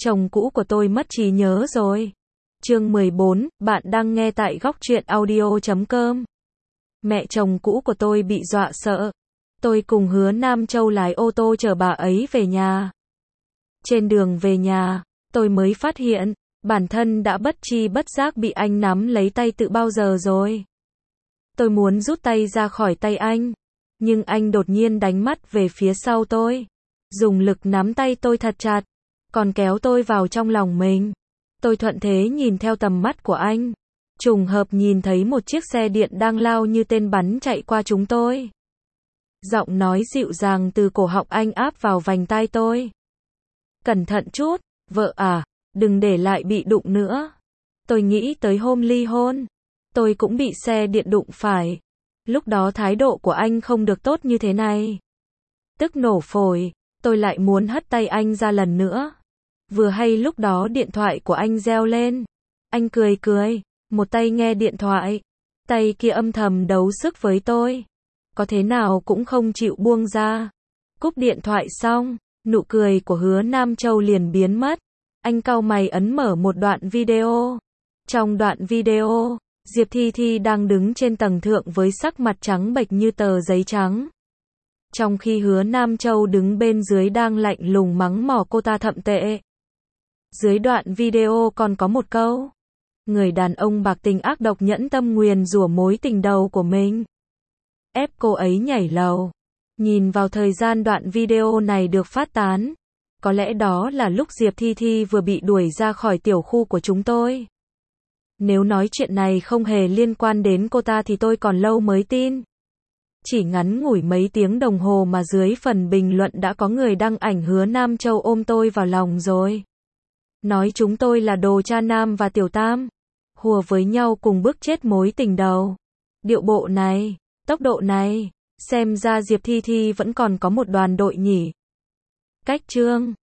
Chồng cũ của tôi mất trí nhớ rồi. Chương 14, bạn đang nghe tại góc truyện audio.com. Mẹ chồng cũ của tôi bị dọa sợ. Tôi cùng Hứa Nam Châu lái ô tô chở bà ấy về nhà. Trên đường về nhà, tôi mới phát hiện, bản thân đã bất tri bất giác bị anh nắm lấy tay từ bao giờ rồi. Tôi muốn rút tay ra khỏi tay anh, nhưng anh đột nhiên đánh mắt về phía sau tôi, dùng lực nắm tay tôi thật chặt, còn kéo tôi vào trong lòng mình. Tôi thuận thế nhìn theo tầm mắt của anh, trùng hợp nhìn thấy một chiếc xe điện đang lao như tên bắn chạy qua chúng tôi. Giọng nói dịu dàng từ cổ họng anh áp vào vành tai tôi. Cẩn thận chút, vợ à, đừng để lại bị đụng nữa. Tôi nghĩ tới hôm ly hôn, tôi cũng bị xe điện đụng phải. Lúc đó thái độ của anh không được tốt như thế này. Tức nổ phổi, tôi lại muốn hất tay anh ra lần nữa. Vừa hay lúc đó điện thoại của anh reo lên. Anh cười cười, một tay nghe điện thoại, tay kia âm thầm đấu sức với tôi. Có thế nào cũng không chịu buông ra. Cúp điện thoại xong, nụ cười của Hứa Nam Châu liền biến mất. Anh cau mày ấn mở một đoạn video. Trong đoạn video, Diệp Thi Thi đang đứng trên tầng thượng với sắc mặt trắng bệch như tờ giấy trắng. Trong khi Hứa Nam Châu đứng bên dưới đang lạnh lùng mắng mỏ cô ta thậm tệ. Dưới đoạn video còn có một câu. Người đàn ông bạc tình ác độc nhẫn tâm nguyền rủa mối tình đầu của mình, ép cô ấy nhảy lầu. Nhìn vào thời gian đoạn video này được phát tán, có lẽ đó là lúc Diệp Thi Thi vừa bị đuổi ra khỏi tiểu khu của chúng tôi. Nếu nói chuyện này không hề liên quan đến cô ta thì tôi còn lâu mới tin. Chỉ ngắn ngủi mấy tiếng đồng hồ mà dưới phần bình luận đã có người đăng ảnh Hứa Nam Châu ôm tôi vào lòng rồi. Nói chúng tôi là đồ cha nam và tiểu tam, hùa với nhau cùng bước chết mối tình đầu. Điệu bộ này, tốc độ này, xem ra Diệp Thi Thi vẫn còn có một đoàn đội nhỉ. Cách chương